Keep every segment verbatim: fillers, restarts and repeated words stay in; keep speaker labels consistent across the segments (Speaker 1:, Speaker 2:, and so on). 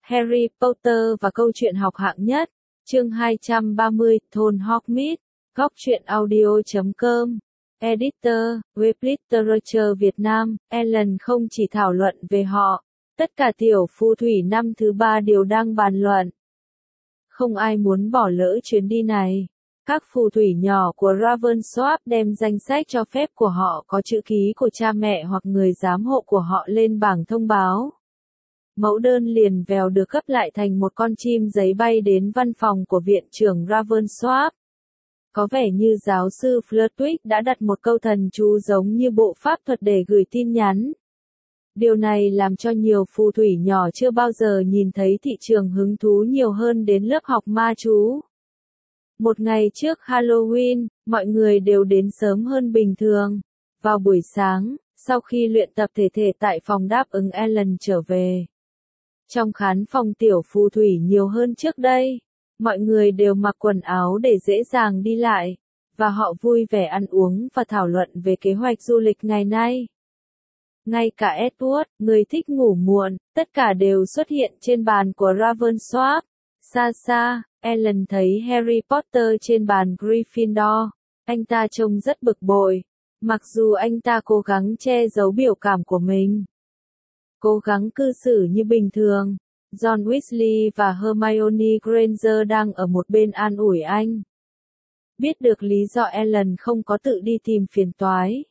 Speaker 1: Harry Potter và câu chuyện học hạng nhất, chương hai trăm ba mươi, thôn Hogsmeade, góc truyện audio chấm com, Editor, Web Literature Việt Nam, Ellen không chỉ thảo luận về họ, tất cả tiểu phù thủy năm thứ ba đều đang bàn luận. Không ai muốn bỏ lỡ chuyến đi này. Các phù thủy nhỏ của Ravensworth đem danh sách cho phép của họ có chữ ký của cha mẹ hoặc người giám hộ của họ lên bảng thông báo. Mẫu đơn liền vèo được gấp lại thành một con chim giấy bay đến văn phòng của viện trưởng Ravensworth. Có vẻ như giáo sư Flitwick đã đặt một câu thần chú giống như bộ pháp thuật để gửi tin nhắn. Điều này làm cho nhiều phù thủy nhỏ chưa bao giờ nhìn thấy thị trường hứng thú nhiều hơn đến lớp học ma chú. Một ngày trước Halloween, mọi người đều đến sớm hơn bình thường. Vào buổi sáng, sau khi luyện tập thể thể tại phòng đáp ứng Ellen trở về. Trong khán phòng tiểu phù thủy nhiều hơn trước đây, mọi người đều mặc quần áo để dễ dàng đi lại, và họ vui vẻ ăn uống và thảo luận về kế hoạch du lịch ngày nay. Ngay cả Edward, người thích ngủ muộn, tất cả đều xuất hiện trên bàn của Ravensworth. Xa xa, Ellen thấy Harry Potter trên bàn Gryffindor. Anh ta trông rất bực bội, mặc dù anh ta cố gắng che giấu biểu cảm của mình. Cố gắng cư xử như bình thường. John Weasley và Hermione Granger đang ở một bên an ủi anh. Biết được lý do Ellen không có tự đi tìm phiền toái,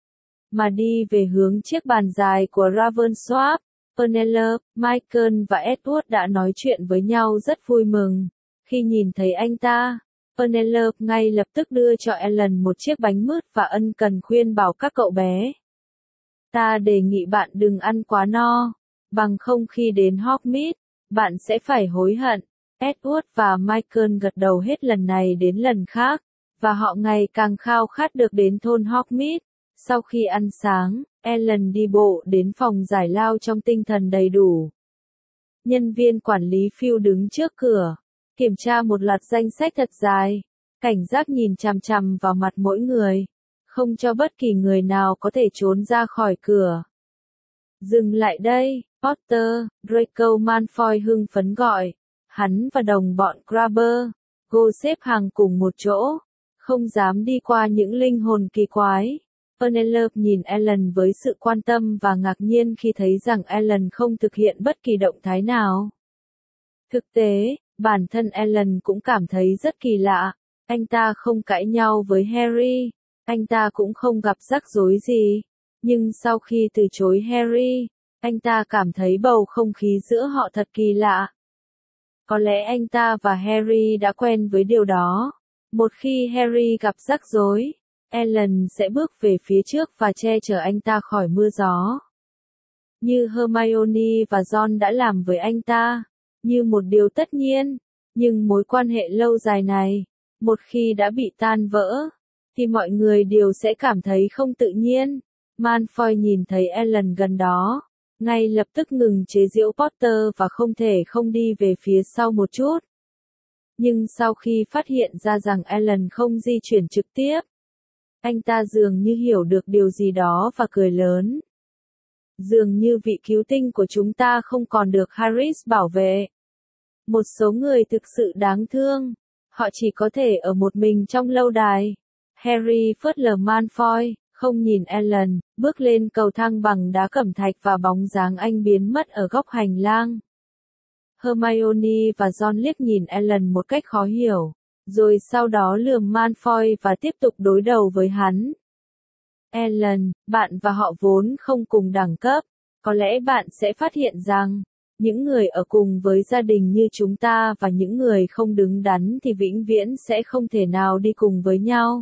Speaker 1: mà đi về hướng chiếc bàn dài của Ravensworth, Penelope, Michael và Edward đã nói chuyện với nhau rất vui mừng. Khi nhìn thấy anh ta, Penelope ngay lập tức đưa cho Ellen một chiếc bánh mứt và ân cần khuyên bảo các cậu bé. Ta đề nghị bạn đừng ăn quá no, bằng không khi đến Hogsmeade, bạn sẽ phải hối hận. Edward và Michael gật đầu hết lần này đến lần khác, và họ ngày càng khao khát được đến thôn Hogsmeade. Sau khi ăn sáng, Ellen đi bộ đến phòng giải lao trong tinh thần đầy đủ. Nhân viên quản lý Phil đứng trước cửa, kiểm tra một loạt danh sách thật dài, cảnh giác nhìn chằm chằm vào mặt mỗi người, không cho bất kỳ người nào có thể trốn ra khỏi cửa. Dừng lại đây, Potter, Draco Malfoy hưng phấn gọi. Hắn và đồng bọn Grabber, Go xếp hàng cùng một chỗ, không dám đi qua những linh hồn kỳ quái. Penelope nhìn Ellen với sự quan tâm và ngạc nhiên khi thấy rằng Ellen không thực hiện bất kỳ động thái nào. Thực tế, bản thân Ellen cũng cảm thấy rất kỳ lạ. Anh ta không cãi nhau với Harry, anh ta cũng không gặp rắc rối gì. Nhưng sau khi từ chối Harry, anh ta cảm thấy bầu không khí giữa họ thật kỳ lạ. Có lẽ anh ta và Harry đã quen với điều đó. Một khi Harry gặp rắc rối, Ellen sẽ bước về phía trước và che chở anh ta khỏi mưa gió. Như Hermione và Ron đã làm với anh ta, như một điều tất nhiên. Nhưng mối quan hệ lâu dài này, một khi đã bị tan vỡ, thì mọi người đều sẽ cảm thấy không tự nhiên. Malfoy nhìn thấy Ellen gần đó, ngay lập tức ngừng chế giễu Potter và không thể không đi về phía sau một chút. Nhưng sau khi phát hiện ra rằng Ellen không di chuyển trực tiếp, anh ta dường như hiểu được điều gì đó và cười lớn. Dường như vị cứu tinh của chúng ta không còn được Harris bảo vệ. Một số người thực sự đáng thương. Họ chỉ có thể ở một mình trong lâu đài. Harry phớt lờ Malfoy, không nhìn Ellen, bước lên cầu thang bằng đá cẩm thạch và bóng dáng anh biến mất ở góc hành lang. Hermione và Ron liếc nhìn Ellen một cách khó hiểu, rồi sau đó lườm Malfoy và tiếp tục đối đầu với hắn. Ellen, bạn và họ vốn không cùng đẳng cấp. Có lẽ bạn sẽ phát hiện rằng, những người ở cùng với gia đình như chúng ta và những người không đứng đắn thì vĩnh viễn sẽ không thể nào đi cùng với nhau.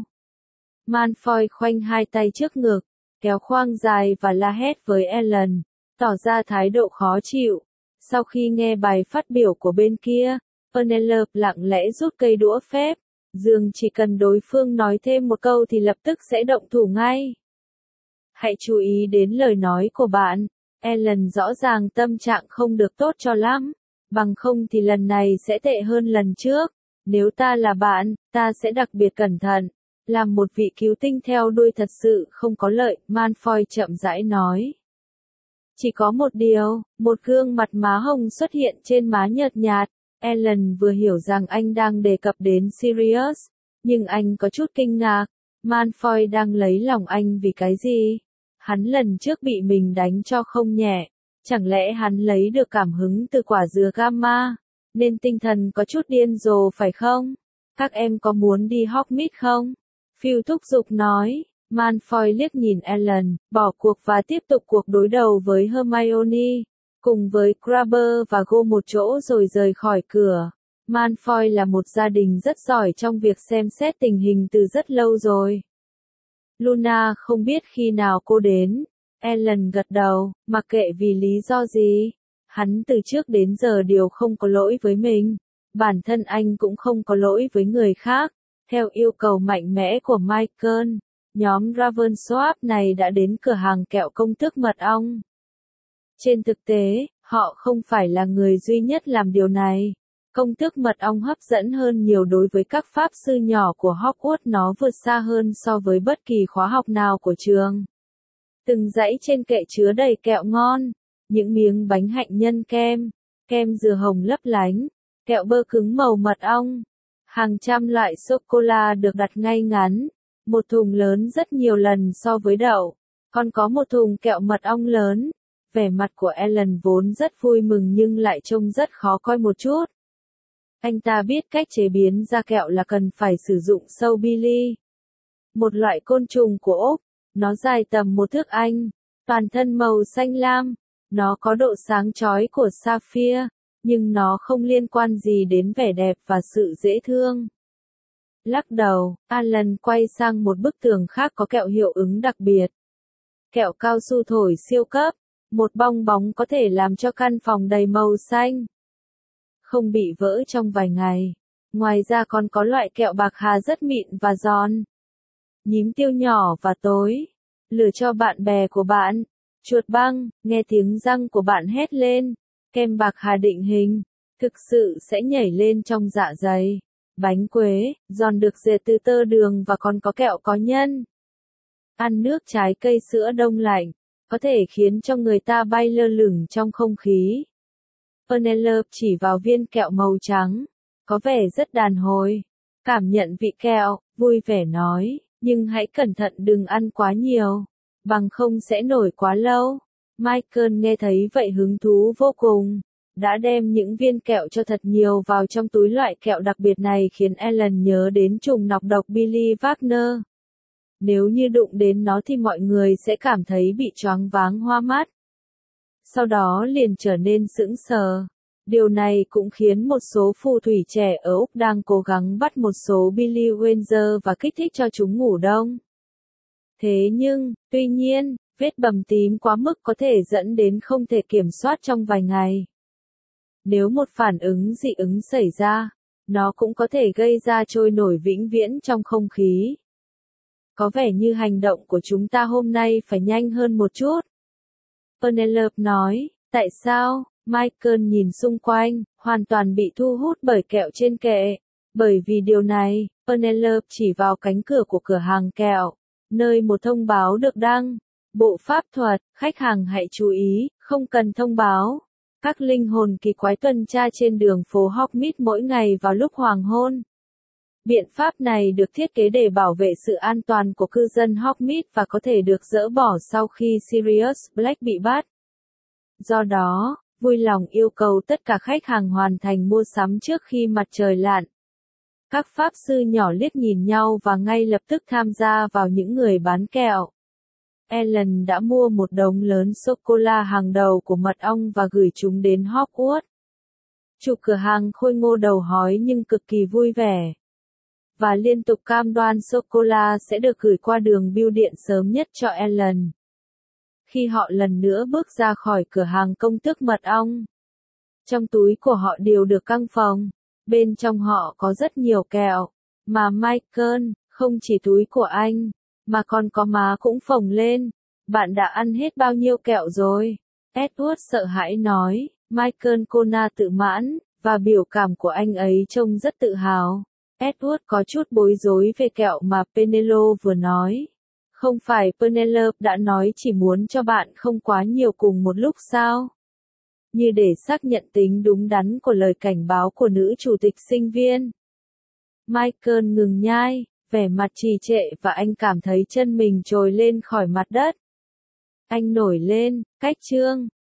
Speaker 1: Malfoy khoanh hai tay trước ngực, kéo khoang dài và la hét với Ellen, tỏ ra thái độ khó chịu. Sau khi nghe bài phát biểu của bên kia, Penelope lặng lẽ rút cây đũa phép, dường chỉ cần đối phương nói thêm một câu thì lập tức sẽ động thủ ngay. Hãy chú ý đến lời nói của bạn. Ellen rõ ràng tâm trạng không được tốt cho lắm, bằng không thì lần này sẽ tệ hơn lần trước. Nếu ta là bạn, ta sẽ đặc biệt cẩn thận. Làm một vị cứu tinh theo đuôi thật sự không có lợi, Malfoy chậm rãi nói. Chỉ có một điều, một gương mặt má hồng xuất hiện trên má nhợt nhạt. Ellen vừa hiểu rằng anh đang đề cập đến Sirius, nhưng anh có chút kinh ngạc. Malfoy đang lấy lòng anh vì cái gì? Hắn lần trước bị mình đánh cho không nhẹ. Chẳng lẽ hắn lấy được cảm hứng từ quả dừa gamma, nên tinh thần có chút điên rồ phải không? Các em có muốn đi Hogsmeade không? Phil thúc giục nói. Malfoy liếc nhìn Ellen, bỏ cuộc và tiếp tục cuộc đối đầu với Hermione, cùng với Crabbe và Go một chỗ rồi rời khỏi cửa. Malfoy là một gia đình rất giỏi trong việc xem xét tình hình từ rất lâu rồi. Luna không biết khi nào cô đến. Ellen gật đầu, mặc kệ vì lý do gì. Hắn từ trước đến giờ đều không có lỗi với mình. Bản thân anh cũng không có lỗi với người khác. Theo yêu cầu mạnh mẽ của Michael, nhóm Ravensworth này đã đến cửa hàng kẹo công thức mật ong. Trên thực tế, họ không phải là người duy nhất làm điều này. Công thức mật ong hấp dẫn hơn nhiều đối với các pháp sư nhỏ của Hogwarts, nó vượt xa hơn so với bất kỳ khóa học nào của trường. Từng dãy trên kệ chứa đầy kẹo ngon, những miếng bánh hạnh nhân kem, kem dừa hồng lấp lánh, kẹo bơ cứng màu mật ong. Hàng trăm loại sô-cô-la được đặt ngay ngắn, một thùng lớn rất nhiều lần so với đậu, còn có một thùng kẹo mật ong lớn. Vẻ mặt của Ellen vốn rất vui mừng nhưng lại trông rất khó coi một chút. Anh ta biết cách chế biến ra kẹo là cần phải sử dụng sâu Billy, một loại côn trùng của Úc. Nó dài tầm một thước Anh, toàn thân màu xanh lam, nó có độ sáng chói của sapphire, nhưng nó không liên quan gì đến vẻ đẹp và sự dễ thương. Lắc đầu, Alan quay sang một bức tường khác có kẹo hiệu ứng đặc biệt. Kẹo cao su thổi siêu cấp, một bong bóng có thể làm cho căn phòng đầy màu xanh, không bị vỡ trong vài ngày. Ngoài ra còn có loại kẹo bạc hà rất mịn và giòn. Nhím tiêu nhỏ và tối. Lửa cho bạn bè của bạn. Chuột băng, nghe tiếng răng của bạn hét lên. Kem bạc hà định hình, thực sự sẽ nhảy lên trong dạ dày. Bánh quế, giòn được dệt từ tơ đường và còn có kẹo có nhân. Ăn nước trái cây sữa đông lạnh, có thể khiến cho người ta bay lơ lửng trong không khí. Penelope chỉ vào viên kẹo màu trắng, có vẻ rất đàn hồi. Cảm nhận vị kẹo, vui vẻ nói, nhưng hãy cẩn thận đừng ăn quá nhiều, bằng không sẽ nổi quá lâu. Michael nghe thấy vậy hứng thú vô cùng, đã đem những viên kẹo cho thật nhiều vào trong túi. Loại kẹo đặc biệt này khiến Ellen nhớ đến trùng nọc độc Billy Wagner. Nếu như đụng đến nó thì mọi người sẽ cảm thấy bị choáng váng hoa mắt. Sau đó liền trở nên sững sờ. Điều này cũng khiến một số phù thủy trẻ ở Úc đang cố gắng bắt một số Billy Windsor và kích thích cho chúng ngủ đông. Thế nhưng, tuy nhiên, vết bầm tím quá mức có thể dẫn đến không thể kiểm soát trong vài ngày. Nếu một phản ứng dị ứng xảy ra, nó cũng có thể gây ra trôi nổi vĩnh viễn trong không khí. Có vẻ như hành động của chúng ta hôm nay phải nhanh hơn một chút. Penelope nói, tại sao? Michael nhìn xung quanh, hoàn toàn bị thu hút bởi kẹo trên kệ. Bởi vì điều này, Penelope chỉ vào cánh cửa của cửa hàng kẹo, nơi một thông báo được đăng. Bộ pháp thuật, khách hàng hãy chú ý, không cần thông báo. Các linh hồn kỳ quái tuần tra trên đường phố Hogsmeade mỗi ngày vào lúc hoàng hôn. Biện pháp này được thiết kế để bảo vệ sự an toàn của cư dân Hogsmeade và có thể được dỡ bỏ sau khi Sirius Black bị bắt. Do đó, vui lòng yêu cầu tất cả khách hàng hoàn thành mua sắm trước khi mặt trời lặn. Các pháp sư nhỏ liếc nhìn nhau và ngay lập tức tham gia vào những người bán kẹo. Ellen đã mua một đống lớn sô-cô-la hàng đầu của mật ong và gửi chúng đến Hogwarts. Chủ cửa hàng khôi ngô đầu hói nhưng cực kỳ vui vẻ. Và liên tục cam đoan sô-cô-la sẽ được gửi qua đường bưu điện sớm nhất cho Ellen. Khi họ lần nữa bước ra khỏi cửa hàng công thức mật ong, trong túi của họ đều được căng phồng. Bên trong họ có rất nhiều kẹo, mà Michael, không chỉ túi của anh, mà còn có má cũng phồng lên. Bạn đã ăn hết bao nhiêu kẹo rồi? Edward sợ hãi nói. Michael Kona tự mãn, và biểu cảm của anh ấy trông rất tự hào. Edward có chút bối rối về kẹo mà Penelope vừa nói. Không phải Penelope đã nói chỉ muốn cho bạn không quá nhiều cùng một lúc sao? Như để xác nhận tính đúng đắn của lời cảnh báo của nữ chủ tịch sinh viên. Michael ngừng nhai, vẻ mặt trì trệ và anh cảm thấy chân mình trồi lên khỏi mặt đất. Anh nổi lên, cách chương.